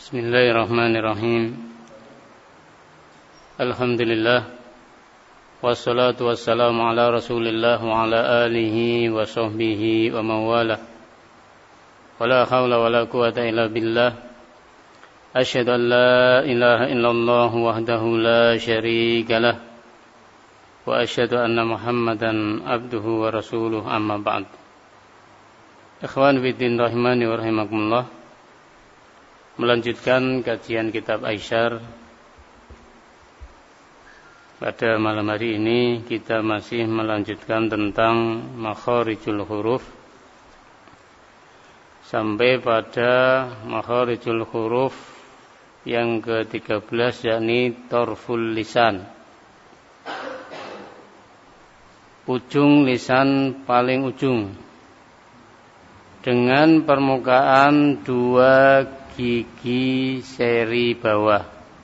Bismillahirrahmanirrahim. Alhamdulillah. Wassalatu wassalamu ala Rasulillah wa ala alihi wa sahbihi wa mawalah. Wala hawla wala quwata illa billah. Asyhadu an la ilaha illallah wahdahu la syarika lah. Wa asyhadu anna Muhammadan abduhu wa rasuluh, amma ba'd. Ikhwan fiddin rahimani wa rahimakumullah. Melanjutkan kajian kitab Aisyar. Pada malam hari ini kita masih melanjutkan tentang makharijul huruf sampai pada makharijul huruf yang ke-13, yakni torful lisan. Ujung lisan paling ujung dengan permukaan dua gigi seri bawah.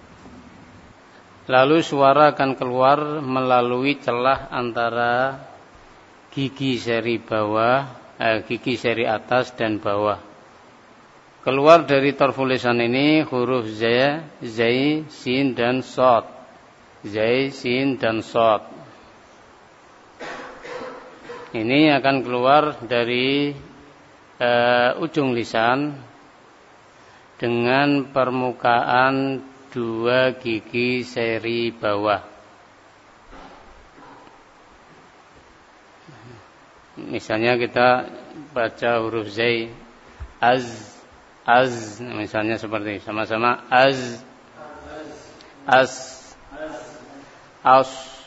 Lalu suara akan keluar melalui celah antara gigi seri bawah, gigi seri atas dan bawah. Keluar dari torful lisan ini huruf zai, sin dan shad. Zai, sin dan shad. Ini akan keluar dari ujung lisan dengan permukaan dua gigi seri bawah. Misalnya kita baca huruf zai, az, misalnya seperti sama-sama az, as, aus,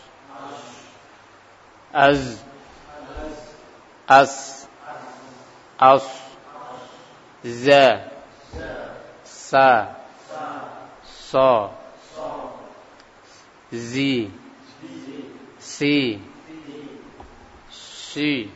az, as, aus, za, sa, so, zi, si, shi,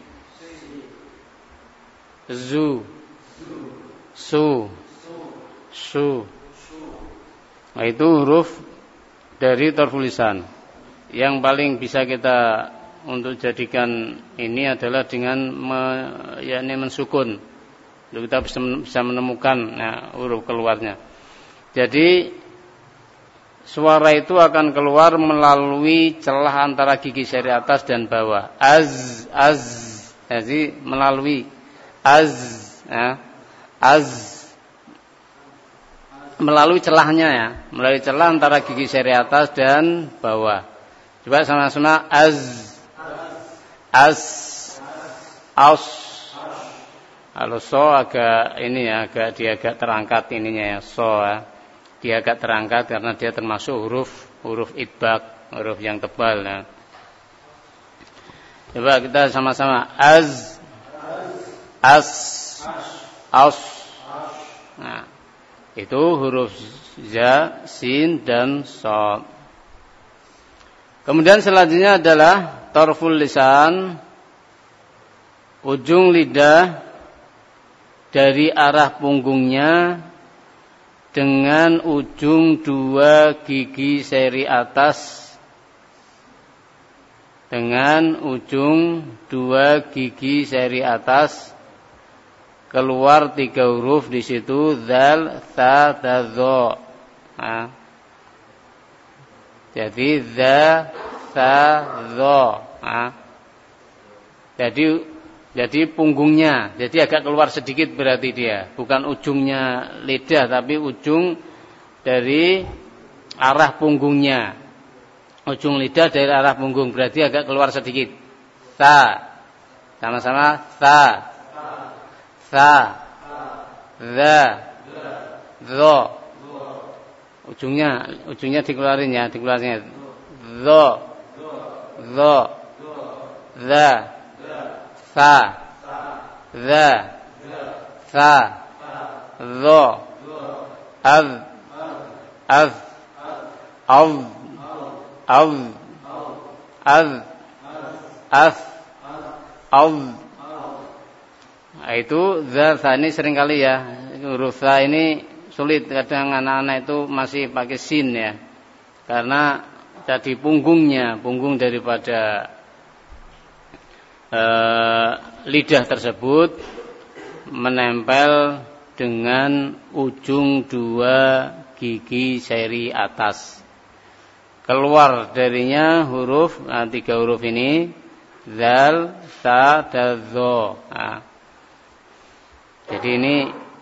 zu, su, su. Nah, itu huruf dari torful lisan. Yang paling bisa kita untuk jadikan ini adalah dengan yakni mensukun. Lalu kita bisa menemukan huruf keluarnya. Jadi suara itu akan keluar melalui celah antara gigi seri atas dan bawah. Az. Jadi melalui az, az. Melalui celahnya ya, melalui celah antara gigi seri atas dan bawah. Coba sama-sama az, aus. Kalau so agak ini ya, dia agak terangkat ininya ya, so ya. Dia agak terangkat karena dia termasuk huruf idbaq, huruf yang tebal ya. Coba kita sama-sama az, as, aus. Nah, itu huruf za, sin dan shad. Kemudian selanjutnya adalah torful lisan, ujung lidah dari arah punggungnya dengan ujung dua gigi seri atas, dengan ujung dua gigi seri atas keluar tiga huruf di situ, zal, tha, dan dha. Nah, jadi za, tha, dha. Nah, jadi punggungnya, jadi agak keluar sedikit berarti dia, bukan ujungnya lidah tapi ujung dari arah punggungnya. Ujung lidah dari arah punggung berarti agak keluar sedikit. Tha, sama-sama tha, tha, dha, dha. Ujungnya dikeluarin ya, dikeluarin. Dha, dha, dha, tha, dha, tha, dha, az, az, az, az, az, as, az. Nah, itu za ini seringkali ya, huruf za ini sulit, kadang anak-anak itu masih pakai sin ya, karena tadi punggung daripada lidah tersebut menempel dengan ujung 2 gigi seri atas. Keluar darinya huruf 3 huruf ini, zal, ta, dan dho. Nah, jadi ini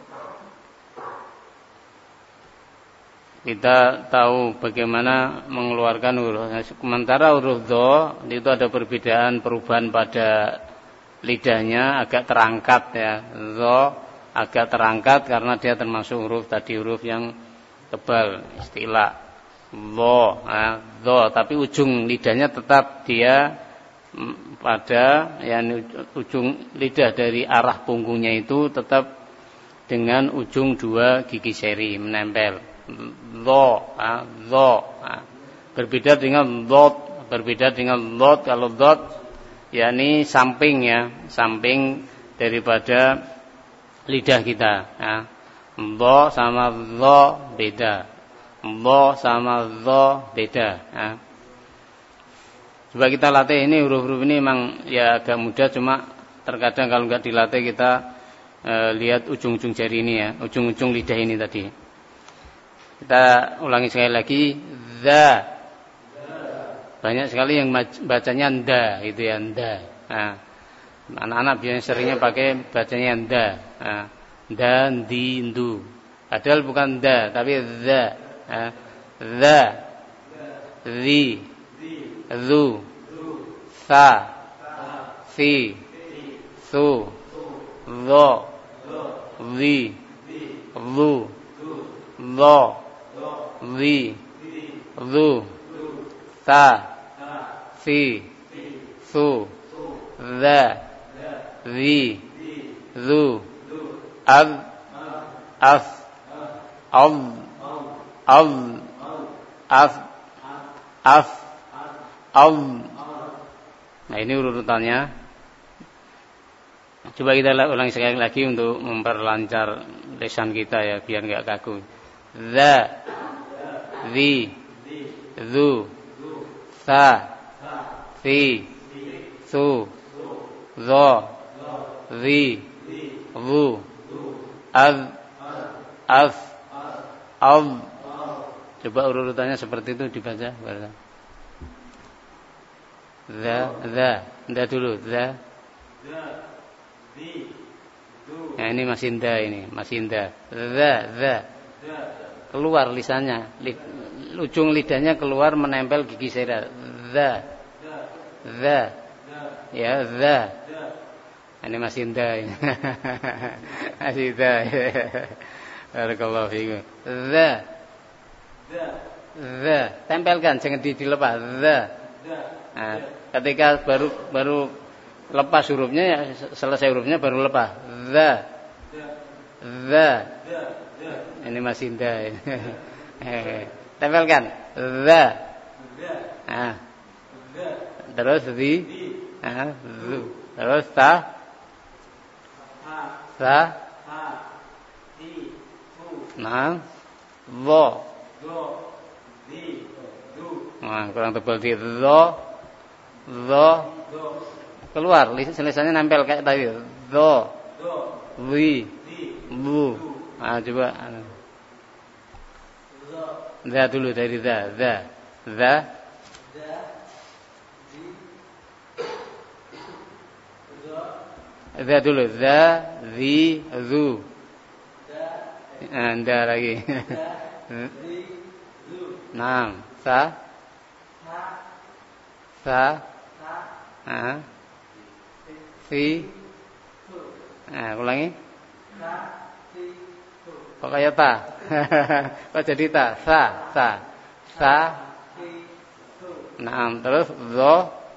kita tahu bagaimana mengeluarkan huruf. Sementara huruf dho itu ada perubahan pada lidahnya, agak terangkat ya. Dho agak terangkat karena dia termasuk huruf yang tebal, istilah dho. Nah, dho, tapi ujung lidahnya tetap dia pada ujung lidah dari arah punggungnya itu tetap dengan ujung 2 gigi seri menempel. Dho, dho. Berbeda dengan dot. Kalau dot yakni samping ya, samping daripada lidah kita. Dho sama dho beda. Dho sama dho beda. Coba kita latih ini, huruf-huruf ini memang ya agak mudah, cuma terkadang kalau nggak dilatih kita lihat ujung-ujung jari ini ya, ujung-ujung lidah ini tadi. Kita ulangi sekali lagi, za. Banyak sekali yang bacanya nda, gitu ya, nda. Nah, anak-anak biasanya seringnya pakai bacanya nda. Nah, dan di, ndu. Padahal bukan nda, tapi za. Za, zi, zu, sa, si, su, zo, zi, zu, zo, zi, zu, sa, si, su, za, zi, zu, az, as, az, az, as, as, az. Nah, ini urutannya. Coba kita ulangi sekali lagi untuk memperlancar lisan kita ya, biar enggak kaku. Za, zi, zu, sa, si, su, zo, zi, zu, az, as, az. Coba urutannya seperti itu dibaca. Za dulu, za. Nah, ini masih nda, masih nda. Za. Keluar lisannya, ujung lidahnya keluar menempel gigi seri. Za. Ya, za. Ini masih nda. Masih nda. Barakallahu fiikum. Za. Tempelkan, jangan dilepas. Za. Nah, ketika baru lepas hurufnya ya, selesai hurufnya baru lepas. Za. Ini masih nda. Tempelkan. Za. Nah. Terus zi. Zu. Terus ta. Sa. Nah. Zo. Nah, kurang tebal di zo. Keluar lisannya nempel kayak tadi. Zo. Zi. Bu. Nah, coba. Za dulu dari za. Za dulu. Za, zi, zu. Anda lagi. Nah, sa. Si. Nah, ulangi. Kok kayak ta? Kok jadi ta? Sa. Nah, terus zo.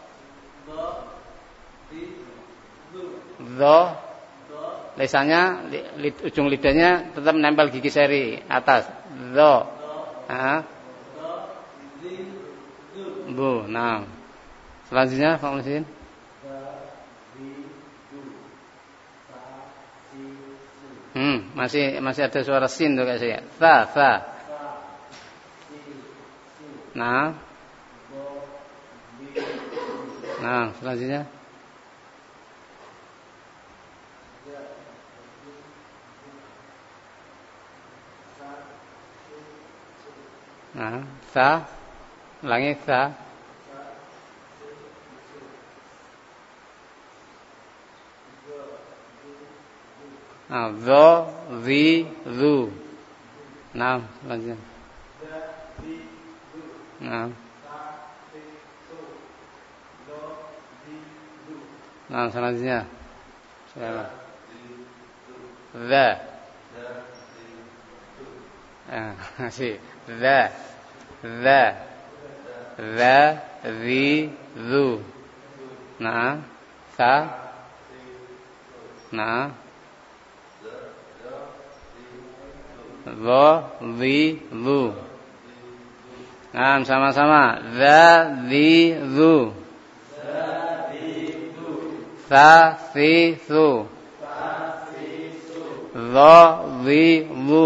Lisannya, ujung lidahnya tetap menempel gigi seri atas. Zo. Bu. Nah. Selanjutnya Pak Musin. Masih ada suara sin tuh kayak saya. Sa. Nah, selanjutnya. Nah, sa. Ulangi sa. Nah, zo, zi, zu. Nah, lanjut. Nah. Nah, selanjutnya. Siapa? The. Masih. The. Zi, zu. Nah, sa. Nah. Zo, zi, zu. Nah, sama-sama. Za, zi, zu. Sa, si, su. Zo, zi, zu.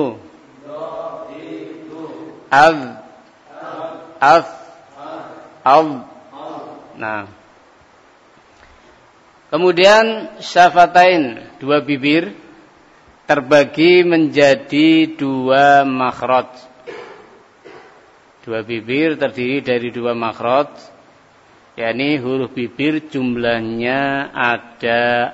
Az, as, al. Nah. Kemudian syafatain, dua bibir terbagi menjadi dua makhraj. Dua bibir terdiri dari dua makhraj, yakni huruf bibir jumlahnya ada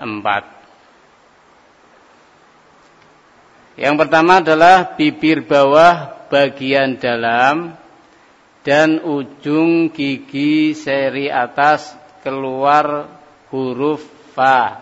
4. Yang pertama adalah bibir bawah bagian dalam dan ujung gigi seri atas keluar huruf fa.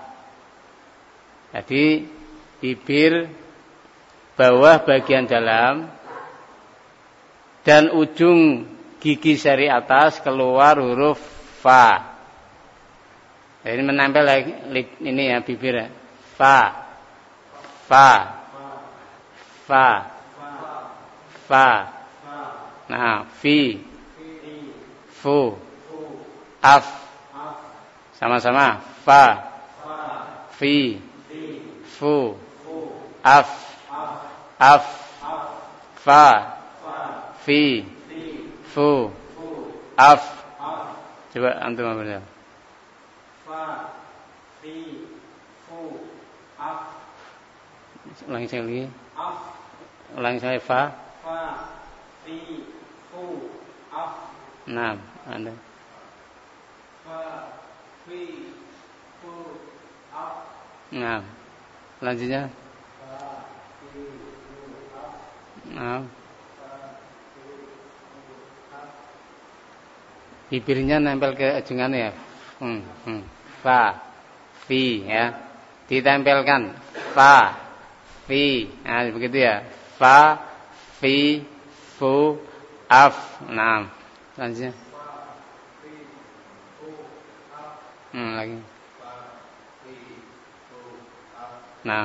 Jadi bibir bawah bagian dalam dan ujung gigi seri atas keluar huruf fa. Ini menempel ini ya bibir ya. Fa, fa, fa, fa. Nah, fi, fu, af. Sama-sama. Fa, fi, fu, af, af, fa, fi, fu, af. Coba antum apa? Fa, fi, fu, af. Ulangi sekali. Af. Ulangi sekali. Fa, fi, fu, af. Nah, Anda. Fa, fi, fu, af. Nah, selanjutnya. Fa, fi, fu, af. Nah. Bibirnya nempel ke ujungannya ya. Fa, fi ya. Ditempelkan. Fa, fi. Nah, begitu ya. Fa, fi, fu, af. Nah, selanjutnya. Fa, fi, fu, af. Lagi. Fa, fi, fu, af. Nah.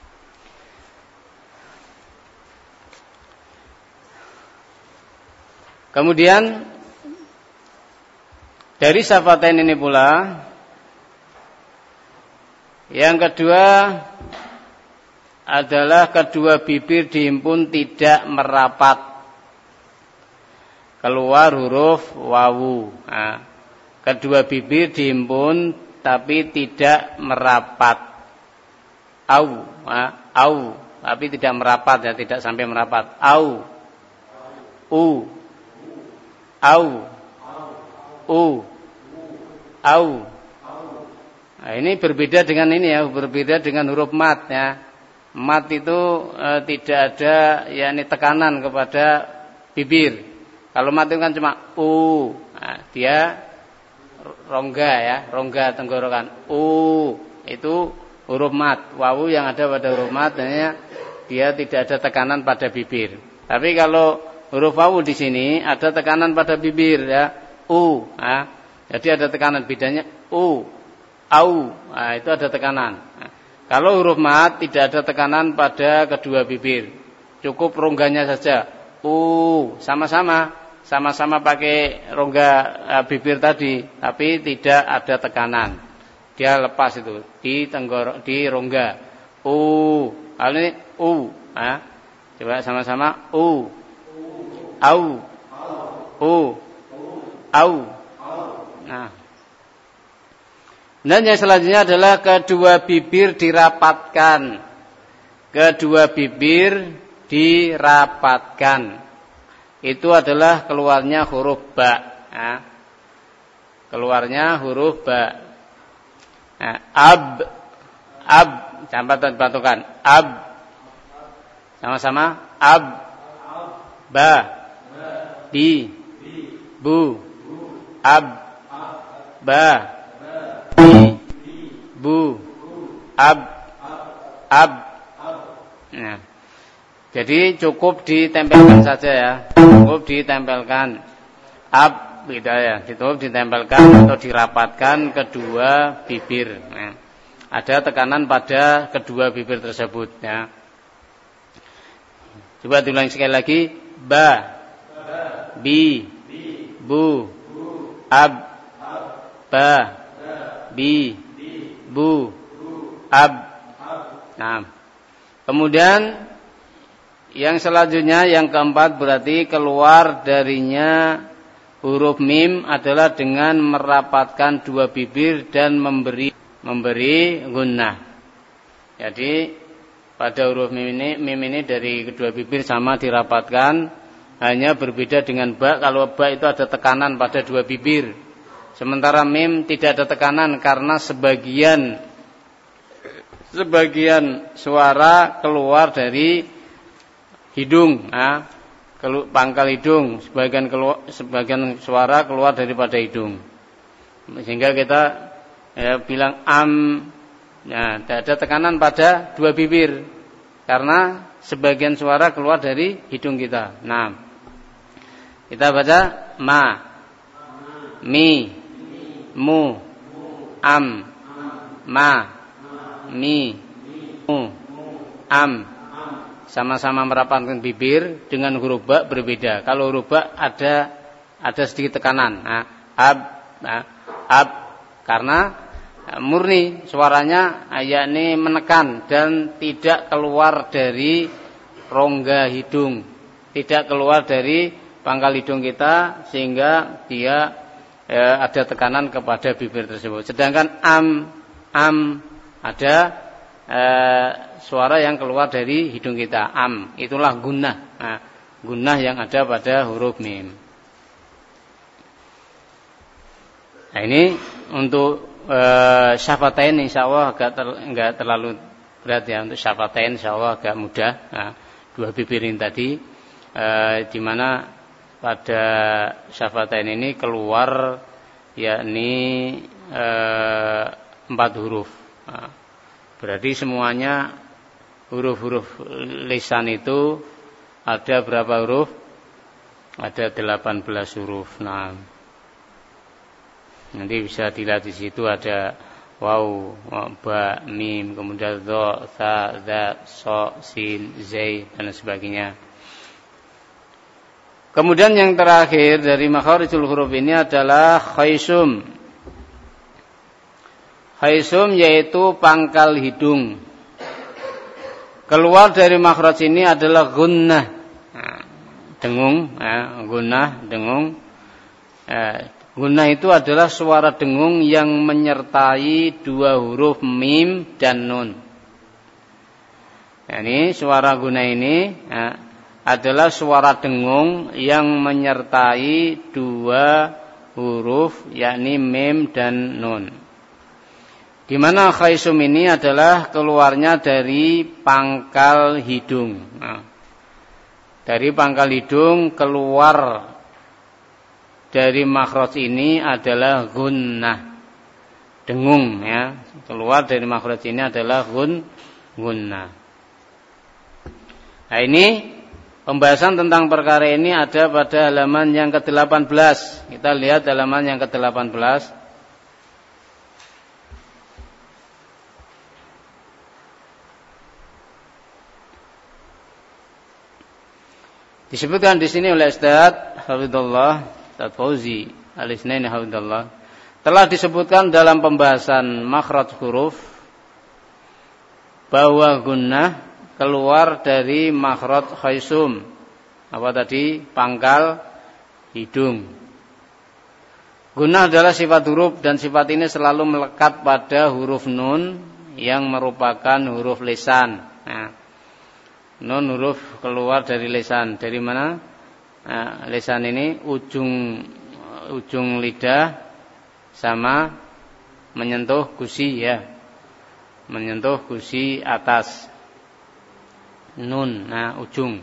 Kemudian dari syafatain ini pula, yang kedua adalah kedua bibir dihimpun tidak merapat keluar huruf wawu. Nah, kedua bibir dihimpun tapi tidak merapat. Au, au, tapi tidak merapat ya, tidak sampai merapat. Au, u, au, u, au. Nah, ini berbeda dengan ini ya, berbeda dengan huruf mat ya. Mat itu tidak ada yakni tekanan kepada bibir. Kalau mat itu kan cuma u. Nah, dia rongga ya, rongga tenggorokan. U itu huruf mat. Wawu yang ada pada huruf mat dia tidak ada tekanan pada bibir. Tapi kalau huruf wawu di sini ada tekanan pada bibir ya. U. Nah, jadi ada tekanan, bedanya u, au. Nah, itu ada tekanan. Nah, kalau huruf mat tidak ada tekanan pada kedua bibir. Cukup rongganya saja. U, sama-sama pakai rongga bibir tadi, tapi tidak ada tekanan. Dia lepas itu di tenggorok, di rongga. U. Hal ini u. Nah, coba sama-sama u. Au. U. Au. Nah. Dan yang selanjutnya adalah kedua bibir dirapatkan. Kedua bibir dirapatkan. itu adalah keluarnya huruf ba. Keluarnya huruf ba. Ab, patokan. Ab, sama-sama. Ab, ba, bi, bu. Ab, ba, bi, bu. Ab. Nah, jadi cukup ditempelkan saja ya. Cukup ditempelkan. Ab. Gitu ya, ditempelkan atau dirapatkan kedua bibir. Nah, ada tekanan pada kedua bibir tersebut. Ya. Coba diulang sekali lagi. Ba, bi, bu, ab, ba, bi, bu, ab. Nah, kemudian yang selanjutnya yang keempat berarti keluar darinya huruf mim adalah dengan merapatkan dua bibir dan memberi gunnah. Jadi pada huruf mim ini dari kedua bibir sama dirapatkan, hanya berbeda dengan ba. Kalau ba itu ada tekanan pada dua bibir, sementara mim tidak ada tekanan karena sebagian suara keluar dari hidung. Pangkal hidung, sebagian suara keluar daripada hidung, sehingga kita bilang tidak ada tekanan pada dua bibir karena sebagian suara keluar dari hidung kita. Nah, kita baca ma, mi, mu, am, ma, mi, mu, am. Sama-sama merapatkan bibir, dengan huruf ba berbeda. Kalau huruf ba ada sedikit tekanan. Ab, karena murni suaranya yakni menekan dan tidak keluar dari rongga hidung, tidak keluar dari pangkal hidung kita, sehingga dia ada tekanan kepada bibir tersebut. Sedangkan am ada suara yang keluar dari hidung kita. Itulah gunnah. Gunnah yang ada pada huruf mim. Nah, ini untuk syafatain insyaallah enggak terlalu berat ya. Untuk syafatain insyaallah agak mudah. Dua bibir ini tadi di mana pada syafatain ini keluar yakni 4 huruf. Berarti semuanya huruf-huruf lisan itu ada berapa huruf? Ada 18 huruf. Nah, nanti bisa dilihat di situ ada waw, ba, mim, kemudian dha, tha, dha, so, sin, zai dan sebagainya. Kemudian yang terakhir dari makharijul huruf ini adalah khaisum. Khaisum yaitu pangkal hidung. Keluar dari makhraj ini adalah gunnah. Dengung, gunnah, dengung. Gunnah itu adalah suara dengung yang menyertai dua huruf mim dan nun. Ini suara gunnah ini adalah suara dengung yang menyertai dua huruf yakni mim dan nun. Di mana khaisum ini adalah keluarnya dari pangkal hidung. Dari pangkal hidung keluar dari makhraj ini adalah gunnah, dengung ya. Keluar dari makhraj ini adalah gunnah. Nah, ini pembahasan tentang perkara ini ada pada halaman yang ke-18. Kita lihat halaman yang ke-18. Disebutkan di sini oleh Ustaz Hafizullah Ustaz Fauzi Al-Isnaini Hafizullah, telah disebutkan dalam pembahasan makhraj huruf bahwa gunnah keluar dari makhraj khaisum. Apa tadi? Pangkal hidung. Gunnah adalah sifat huruf dan sifat ini selalu melekat pada huruf nun yang merupakan huruf lisan. Nun huruf keluar dari lisan. Dari mana? Lisan ini ujung lidah sama menyentuh gusi ya. Menyentuh gusi atas. Nun, ujung.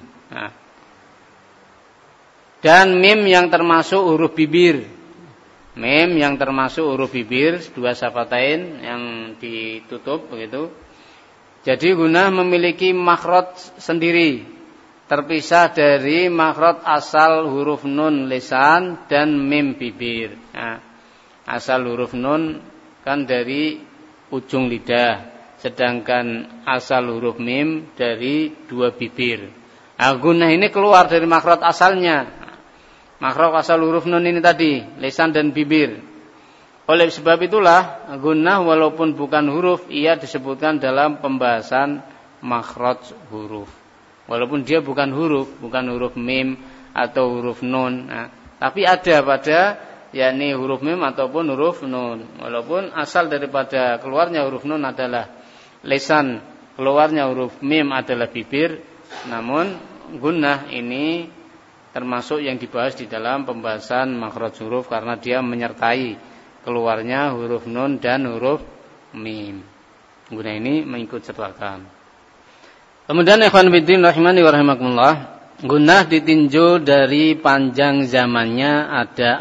Dan mim yang termasuk huruf bibir. Mim yang termasuk huruf bibir, dua syafatain yang ditutup begitu. Jadi gunnah memiliki makhraj sendiri, terpisah dari makhraj asal huruf nun lisan dan mim bibir. Asal huruf nun kan dari ujung lidah, sedangkan asal huruf mim dari dua bibir. Gunnah ini keluar dari makhraj asalnya. Makhraj asal huruf nun ini tadi, lisan dan bibir. Oleh sebab itulah gunnah walaupun bukan huruf, ia disebutkan dalam pembahasan makhraj huruf. Walaupun dia bukan huruf mim atau huruf nun, tapi ada pada yakni huruf mim ataupun huruf nun. Walaupun asal daripada keluarnya huruf nun adalah lisan, keluarnya huruf mim adalah bibir, namun gunnah ini termasuk yang dibahas di dalam pembahasan makhraj huruf karena dia menyertai keluarnya huruf nun dan huruf mim. Gunnah ini mengikut sertakan. Kemudian ikhwan fillah rahimani wa rahimakumullah, gunnah ditinjau dari panjang zamannya ada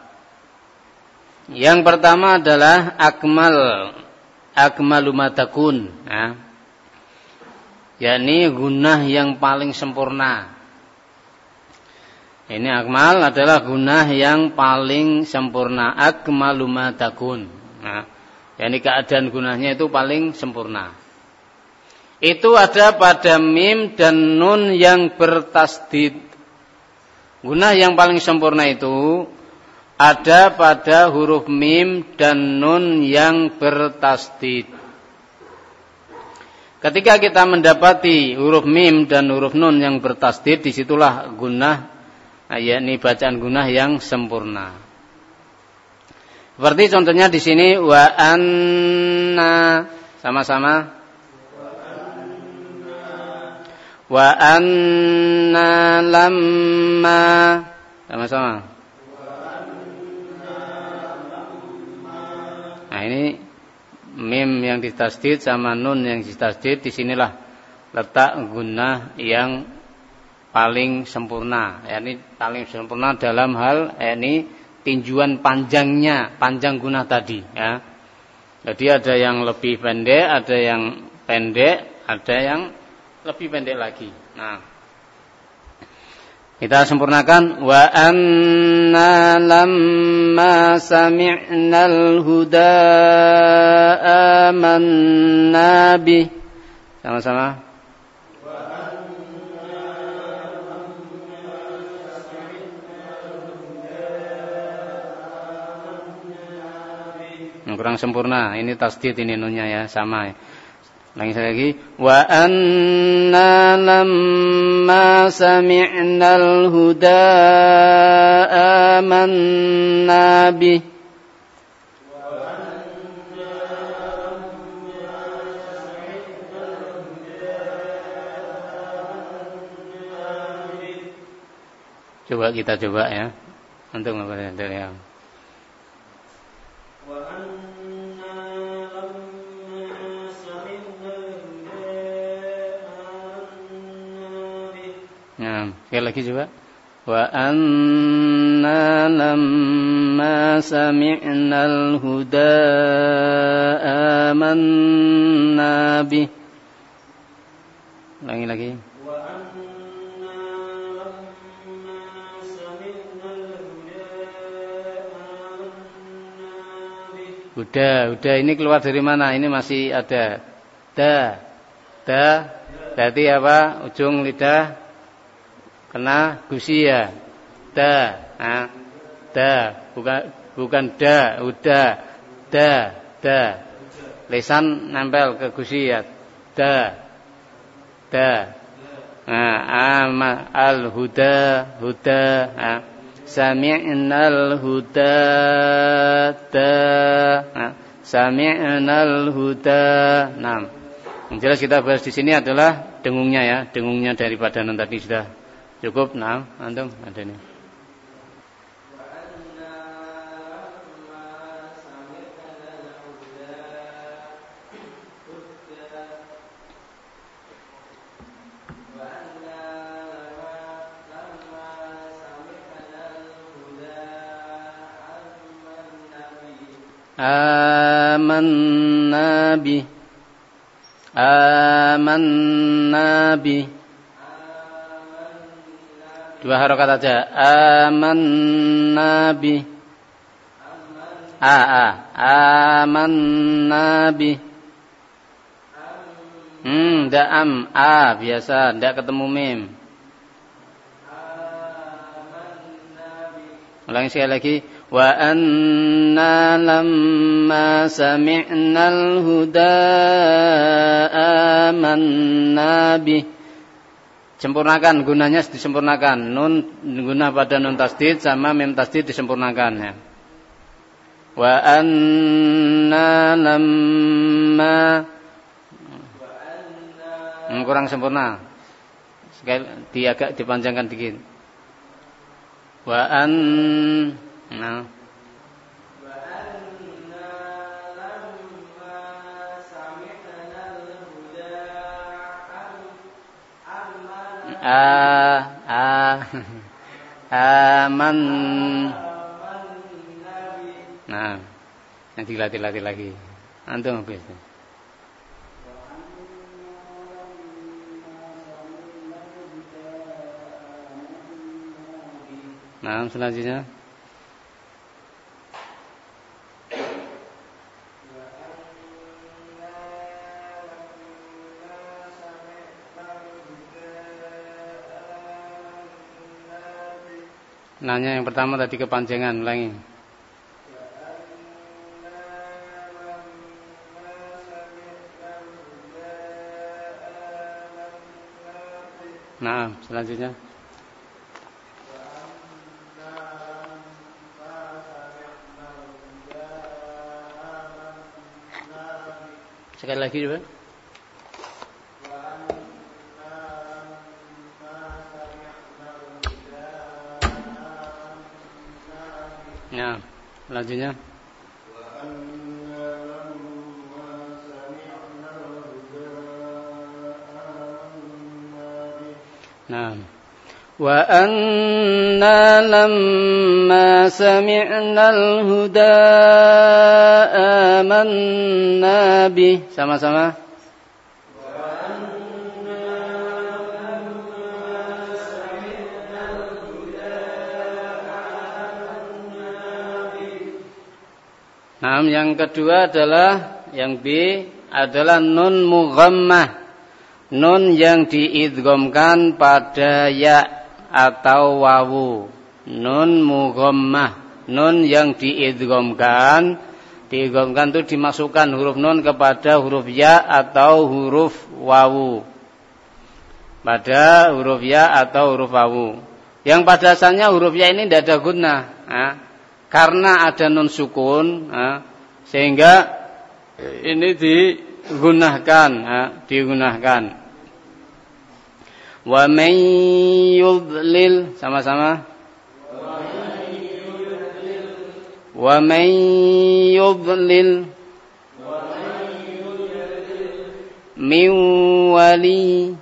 4. Yang pertama adalah akmalu ma takun, yakni gunnah yang paling sempurna. Ini akmal adalah gunnah yang paling sempurna, akmalu ma takun. Yakni keadaan gunnahnya itu paling sempurna. Itu ada pada mim dan nun yang bertasdid. Gunnah yang paling sempurna itu ada pada huruf mim dan nun yang bertasdid. Ketika kita mendapati huruf mim dan huruf nun yang bertasdid, disitulah gunnah, yakni bacaan gunnah yang sempurna. Seperti contohnya di sini wa anna, sama-sama. Wa anna lamma, sama-sama. Nah ini mim yang ditasdid sama nun yang ditasdid, disinilah letak gunnah yang paling sempurna. Yakni paling sempurna dalam hal yakni tinjuan panjang gunnah tadi. Ya. Jadi ada yang lebih pendek, ada yang pendek, ada yang lebih pendek lagi. Nah, kita sempurnakan wa anna lamma sami'nal huda amanna bih. Sama-sama. Wa anna lamma sami'nal huda amanna bih. Kurang sempurna. Ini tasdid, ini nunnya ya, sama ya. Lagi wa anna lamma sami'nal huda amanna bih. Coba kita coba ya untuk membaca dari yang sekali lagi coba. Wa anna lamma sami'nal huda amanna bih. Lagi. Wa anna lamma sami'nal huda amanna bih. Huda ini keluar dari mana? Ini masih ada da. Berarti apa? Ujung lidah kena gusi ya. Da. Bukan da, udah. Da. Lisan nempel ke gusi ya. Da. Al-huda. Sami'nal huda. Sami'nal huda. Nah, yang jelas kita bahas di sini adalah dengungnya ya. Dengungnya daripada nun tadi sudah Cukup, nah, antum ada nih. Amanna bi dua harokat aja. Amanna bi amanna bi ndak biasa ndak ketemu mim. Ulangi sekali lagi. Wa anna lamma sami'nal huda amanna bih. Sempurnakan, gunanya disempurnakan. Nun guna pada nun tasdid sama mim tasdid disempurnakan ya. Wa anna lamma kurang sempurna. Sekali agak dipanjangkan dikit. Wa nah. Aman. Nah, nanti dilatih lagi. Antum habis. Nah, selanjutnya. Nanya yang pertama tadi kepanjangan, ulangi. Nah, selanjutnya. Sekali lagi coba. Nah, selanjutnya. Nah, wa anna lamma sami'nal huda amanna bih. Sama-sama. Nah, yang kedua adalah yang B adalah nun mughammah. Nun yang diidghamkan pada ya atau wawu. Nun mughammah. Nun yang diidghamkan itu dimasukkan huruf nun kepada huruf ya atau huruf wawu. Pada huruf ya atau huruf wawu. Yang pada asalnya huruf ya ini tidak ada gunnah. Karena ada nun sukun, sehingga ini digunakan. Wa man yudlil, sama-sama. Wa man yudlil min wali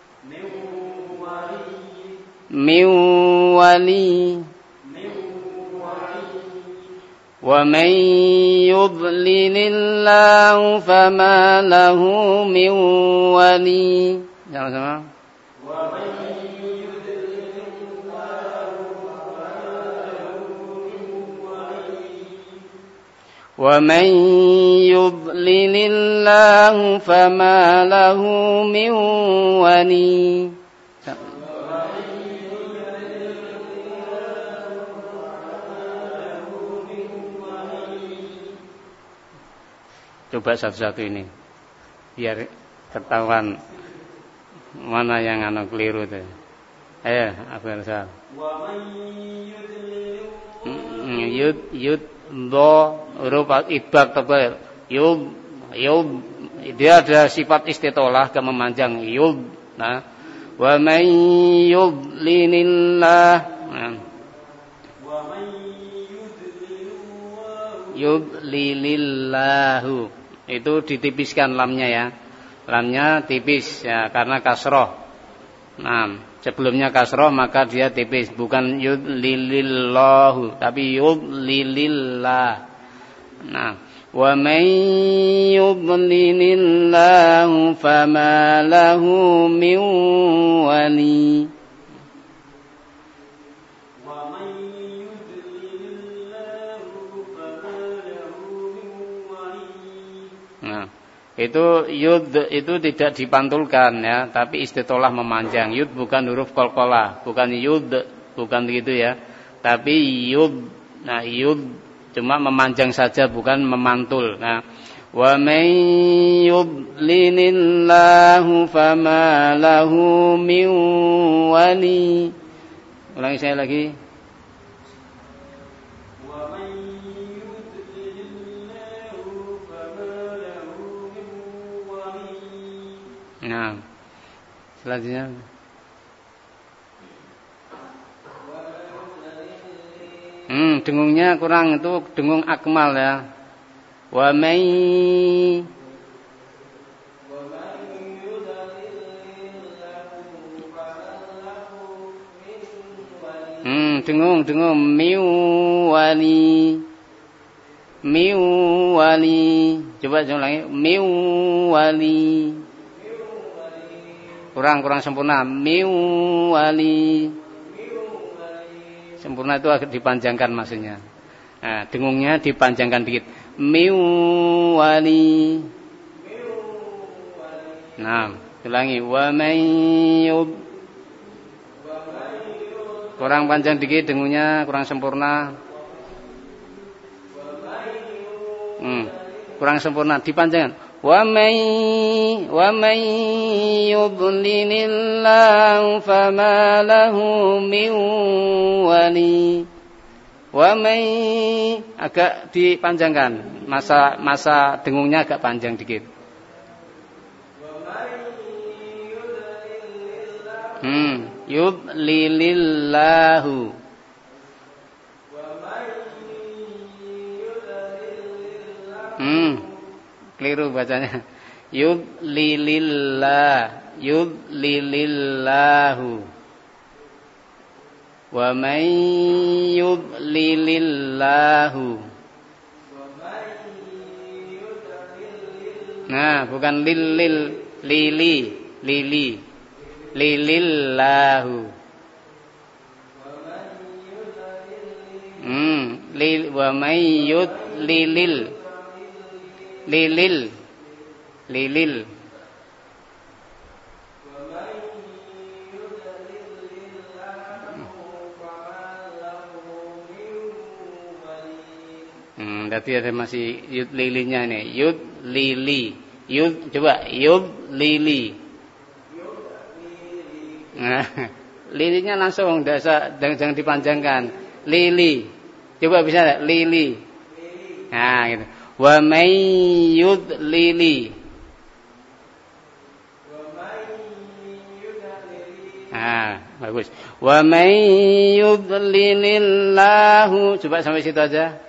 wa man yudlilillahu fama lahu min wali. Sama-sama. Wa man yudlilillahu fama lahu min wali. Coba satu-satu ini biar ketahuan mana yang keliru tuh. Ayo, Abu Ansar. Yud do huruf idbak tebal. Yud dia ada sifat istitolah ke memanjang. Yud. Nah, Wa man yudlilillah yudlilillahu. Itu ditipiskan lamnya ya. Lamnya tipis ya karena kasroh. Nah, sebelumnya kasroh maka dia tipis, bukan yudlilillahu tapi yudlilillah. Nah, wa man yudlilillahu fama lahu min wali. Nah, itu yud itu tidak dipantulkan ya, tapi istitolah memanjang. Yud bukan huruf qalqalah, bukan yud, bukan begitu ya. Tapi yud. Nah, yud cuma memanjang saja bukan memantul. Nah, wa may yudlilillahu fama lahu min wali. Ulangi saya lagi. Nah, selanjutnya dengungnya kurang, itu dengung akmal ya. Wa may dengung miwali. Coba ulangi miwali. Kurang sempurna. Miwali. Sempurna itu agak dipanjangkan maksudnya. Nah, dengungnya dipanjangkan dikit. Miwali. Nah, ulangi. Wa may yub. Kurang panjang dikit dengungnya, kurang sempurna. Kurang sempurna, dipanjangkan. Wa may yudlilillahu fama lahu min wali. Wa may agak dipanjangkan, masa dengungnya agak panjang dikit. Yudlilillahu. Keliru bacanya. Yudlilillahu. Wa may yudlilillahu. Nah, bukan lilillahu. Wa may yudlilil. Lilil. Berarti ada masih yud lilinya ini. Yud lili. Yud coba yud lili. Nah, lilinya langsung jangan dipanjangkan. Lili. Coba bisa enggak? Lili. Nah, gitu. Wa may yudlili. Nah, bagus. Wa may yudlilillahu. Coba sampai situ aja.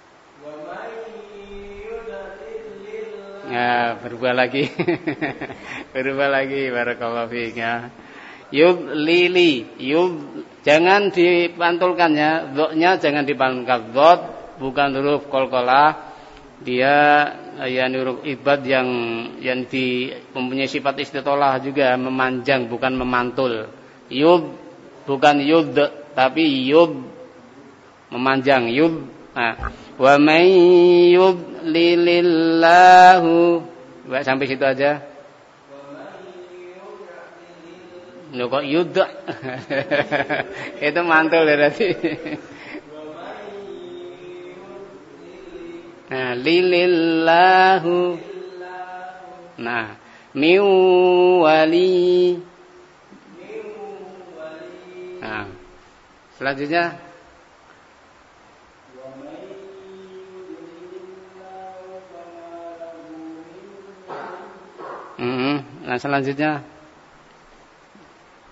Ya, berubah lagi. Barakallahu fiik ya. Yudlili. Jangan dipantulkan ya. Dha-nya jangan dipantulkan. Dha bukan huruf qalqalah. Dia huruf ibad yang mempunyai sifat istitolah juga, memanjang bukan memantul. Yud bukan yud tapi yud, memanjang yud. Nah, wa may yudlilillahu. Baik, sampai situ aja. Loh kok yud? Itu mantul berarti. Nah, lilillahu. Nah, miwali. Nah, selanjutnya nah selanjutnya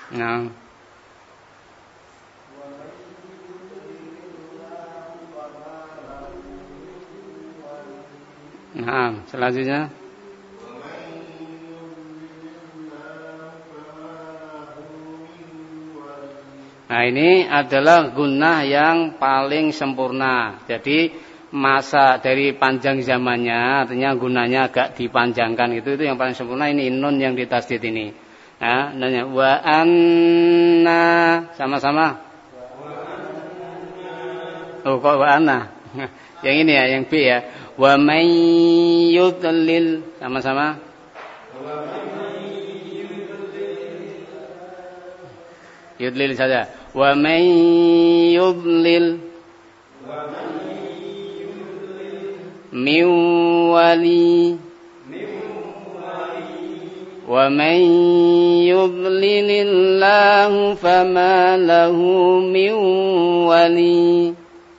Nah. Nah, selanjutnya. Nah, ini adalah gunnah yang paling sempurna. Jadi masa dari panjang zamannya, artinya gunnahnya agak dipanjangkan itu yang paling sempurna. Ini nun yang ditasdid ini. Nah, nanya wa anna sama-sama. Oh, kok wa anna? Yang ini ya, yang B ya. Wa may yudlil sama-sama. Yudlil saja. Wa may yudlil min wali wa may yudlilillahu fama lahu min wali.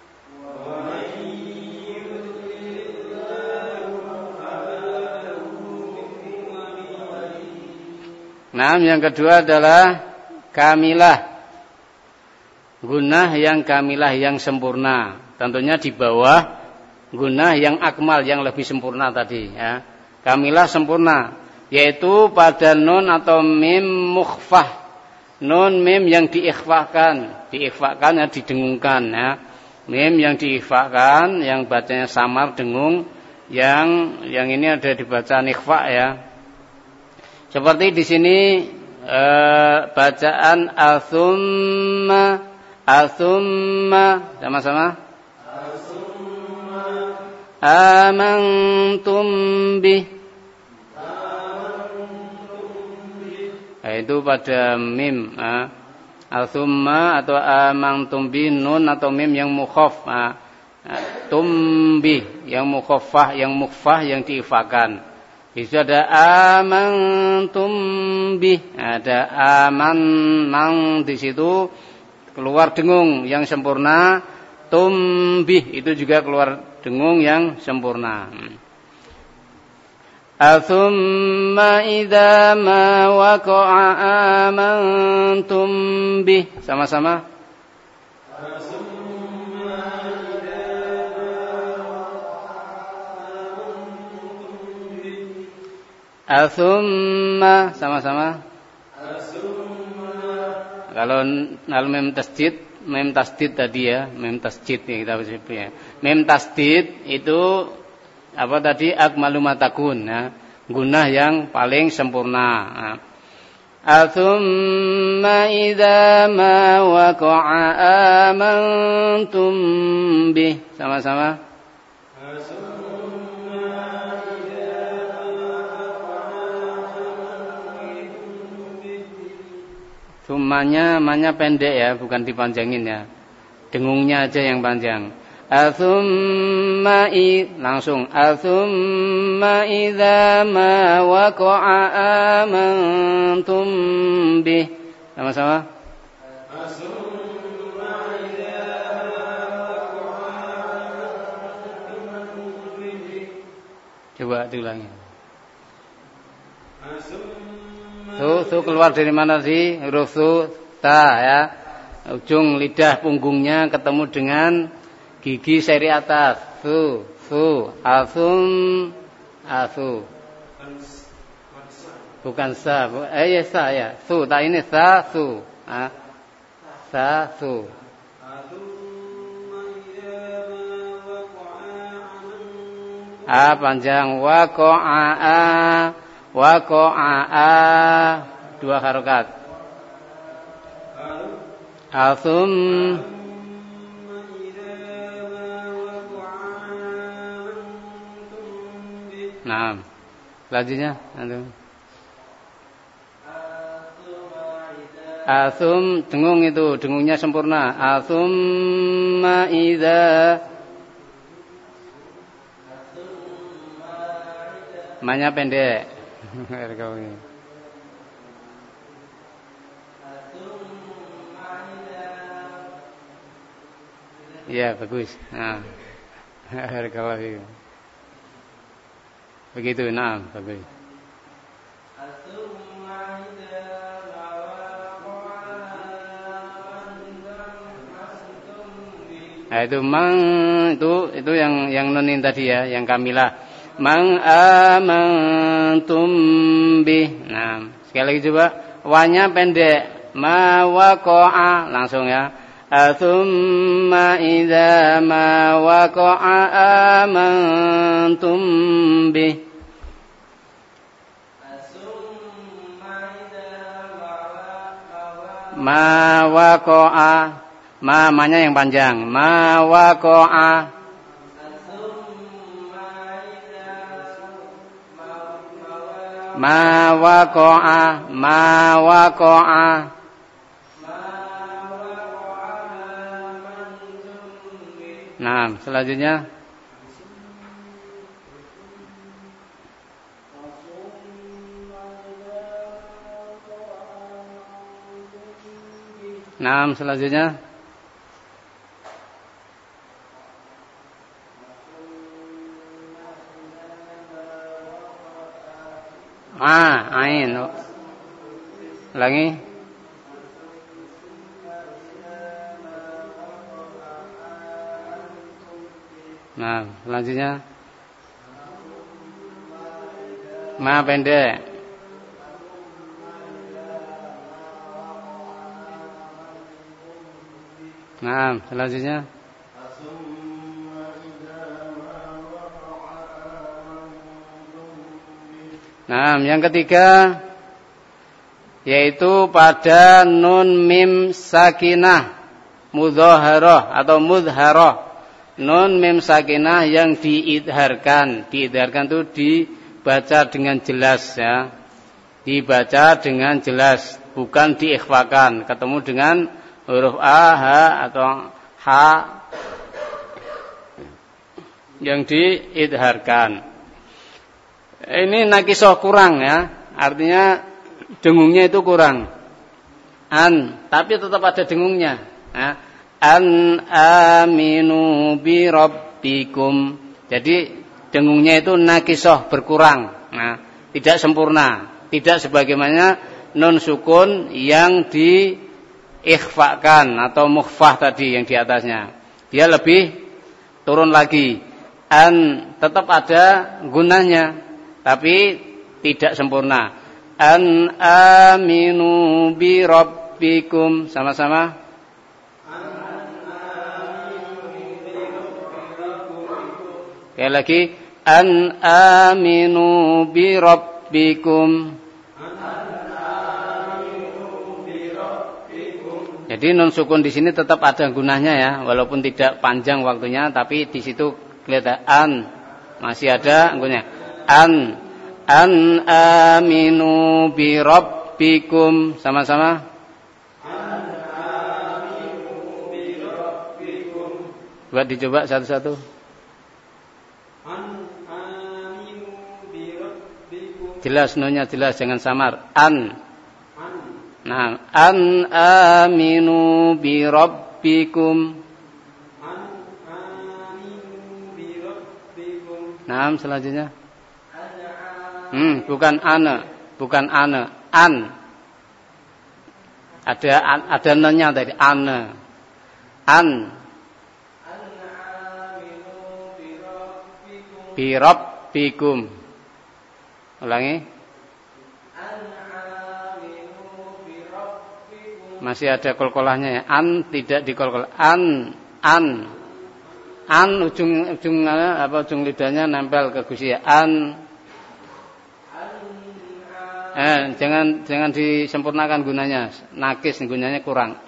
Nah, yang kedua adalah kamilah. Gunnah yang kamilah, yang sempurna. Tentunya di bawah gunnah yang akmal, yang lebih sempurna tadi ya. Kamilah sempurna, yaitu pada nun atau mim mukhfah. Nun mim yang diikhfakan ya, didengungkan ya. Mim yang diikhfakan, yang bacanya samar dengung, yang ini ada dibaca ikhfa ya. Seperti di sini bacaan asumma sama-sama. Amantum bih. Itu pada mim. Asumma atau amantum bih, nun atau mim yang mukhaf. Tumbi yang mukhaffah, yang mukhfah, yang diifakan. Itu ada amantum bih, ada aman mang di situ keluar dengung yang sempurna. Tumbih itu juga keluar dengung yang sempurna. Atsumma idza ma waqa'a amantum bih sama-sama. Atsumma sama-sama. Kalau mim tasdid tadi ya, mim tasdid yang kita sebut ya. Mim tasdid itu apa tadi? Akmalu matakun ya. Gunnah yang paling sempurna. Atsumma idza ma waqa'a amantum bih sama-sama. Summanya pendek ya, bukan dipanjangin ya. Dengungnya aja yang panjang. Atsumma langsung. Atsumma idza ma waqa'a amantum bih. Sama-sama. Atsumma idza waqa'a amantum bih. Coba diulangi. Su keluar dari mana sih? Huruf su, ta ya. Ujung lidah punggungnya ketemu dengan gigi seri atas. Su, asum, asu. Bukan sa, ya sa ya. Su, ta ini sa, su. Sa, su. Panjang waqa'a dua harokat. Asum nah, selanjutnya asum dengung itu, dengungnya sempurna. Asumma idza manya pendek. Ya bagus. Nah, begitu, nah bagus. Nah, itu itu yang nunin tadi ya, yang kamilah. Man amantum bih. Nah, sekali lagi coba. Wanya pendek. Ma waqa'a, langsung ya. Atsumma idza ma waqa'a amantum bih. Ma waqa'a. Ma-nya yang panjang. Ma waqa'a. Ma waqa'a. Ma waqa'a. Nah, selanjutnya. Nah, selanjutnya. Ain. Lagi. Nah, selanjutnya. Ma pendek. Nah, selanjutnya. Nah, yang ketiga yaitu pada nun mim sakinah mudzaharah atau mudharah. Nun mim sakinah yang diidharkan. Diidharkan itu dibaca dengan jelas ya. Dibaca dengan jelas, bukan diikhfakan. Ketemu dengan huruf a, ha atau ha yang diidharkan. Ini nakisah kurang ya. Artinya dengungnya itu kurang. Tapi tetap ada dengungnya ya. An aminu bi rabbikum. Jadi dengungnya itu nakisah berkurang. Nah, tidak sempurna. Tidak sebagaimana nun sukun yang diikhfakan atau mukhfah tadi yang di atasnya. Dia lebih turun lagi. Tetap ada gunanya, tapi tidak sempurna. An aminu bi rabbikum. Sama-sama. Sekali lagi. An aminu bi rabbikum. Jadi nun sukun di sini tetap ada gunanya ya, walaupun tidak panjang waktunya, tapi di situ kelihatan masih ada gunanya. An aminu bi rabbikum. Sama-sama. Buat dicoba satu-satu. Jelas nunnya jelas, jangan samar. Nah, an aminu bi rabbikum. Nah, selanjutnya. Bukan ana, an. Ada nanya tadi, ana. Bi rabbikum. Ulangi. Masih ada kolkolahnya ya. Tidak dikolkol. An. Ujung lidahnya nempel ke gusi ya. Jangan disempurnakan gunanya. Nakis gunanya kurang.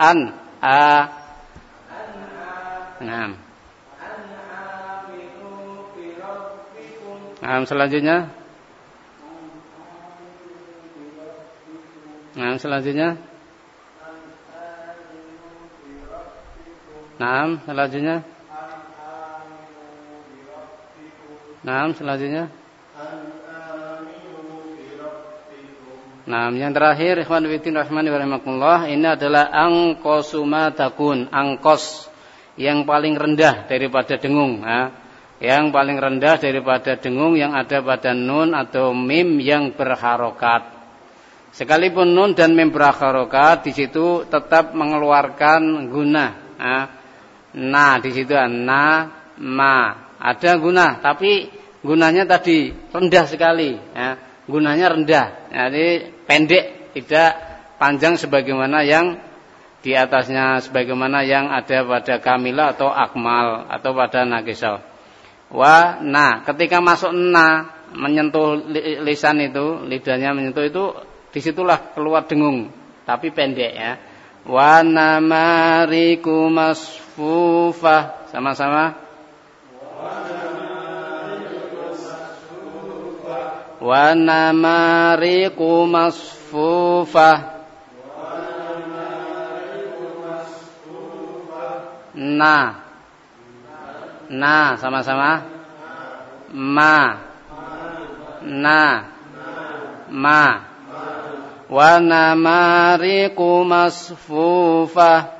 Selanjutnya. Selanjutnya. Yang terakhir ikhwan fillah rahimani wa rahimakumullah, ini adalah angqasuma takun, angkos yang paling rendah daripada dengung ya. Yang paling rendah daripada dengung yang ada pada nun atau mim yang berharokat. Sekalipun nun dan mim berharokat, di situ tetap mengeluarkan guna. Na di situ na, ma. Ada guna, tapi gunanya tadi rendah sekali. Ya. Gunanya rendah, jadi pendek, tidak panjang sebagaimana yang di atasnya, sebagaimana yang ada pada kamilah atau akmal atau pada nakisah. Wa na, ketika masuk na, menyentuh lisan itu, lidahnya menyentuh itu, disitulah keluar dengung, tapi pendek ya. Wa namariku masfufah, sama-sama. Wa namariku masfufah. Na, sama-sama. Ma, na, ma. Wa namariku masfufah.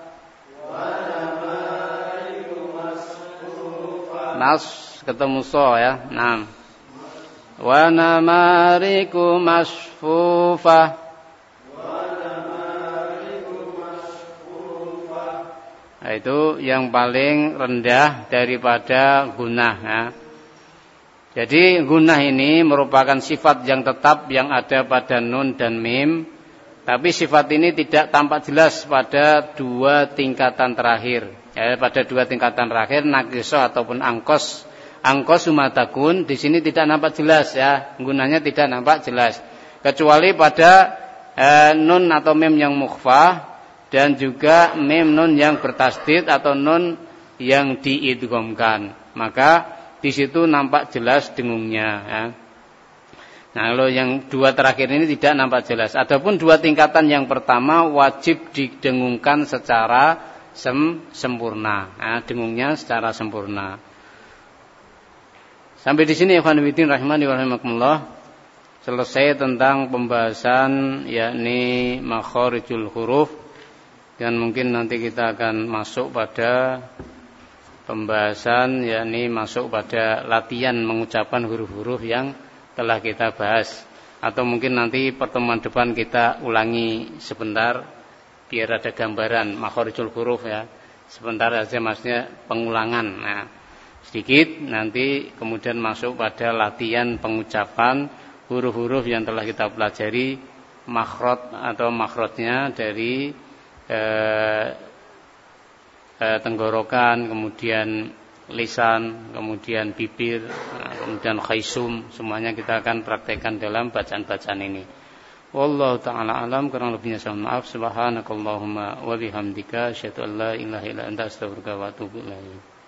Mas ketemu so ya. Naam. Wa namariku masfufah. Nah, itu yang paling rendah daripada gunah ya. Jadi gunah ini merupakan sifat yang tetap yang ada pada nun dan mim. Tapi sifat ini tidak tampak jelas pada dua tingkatan terakhir. Ya, pada dua tingkatan terakhir, naqisoh ataupun angkos. Angkos sumatakun di sini tidak nampak jelas ya. Gunanya tidak nampak jelas. Kecuali pada nun atau mim yang mukhfah. Dan juga mim nun yang bertasdid atau nun yang diidghamkan, maka di situ nampak jelas dengungnya. Ya. Nah, kalau yang dua terakhir ini tidak nampak jelas. Adapun dua tingkatan yang pertama wajib didengungkan secara sempurna. Ya, dengungnya secara sempurna. Sampai di sini ikhwan fillah rahimani wa rahimakumullah. Selesai tentang pembahasan yakni makharijul huruf. Dan mungkin nanti kita akan masuk pada pembahasan yakni masuk pada latihan mengucapkan huruf-huruf yang telah kita bahas. Atau mungkin nanti pertemuan depan kita ulangi sebentar biar ada gambaran makharijul huruf ya. Sebentar saja maksudnya pengulangan. Nah, sedikit nanti kemudian masuk pada latihan pengucapan huruf-huruf yang telah kita pelajari, makhraj atau makhrajnya dari tenggorokan, kemudian lisan, kemudian bibir, kemudian khaisum, semuanya kita akan praktekkan dalam bacaan-bacaan ini. Wallahu ta'ala alam, kurang lebihnya saya mohon maaf. Subhanakallahumma wa bihamdika asyhadu an la ilaha illa anta astaghfiruka wa atubu ilaik.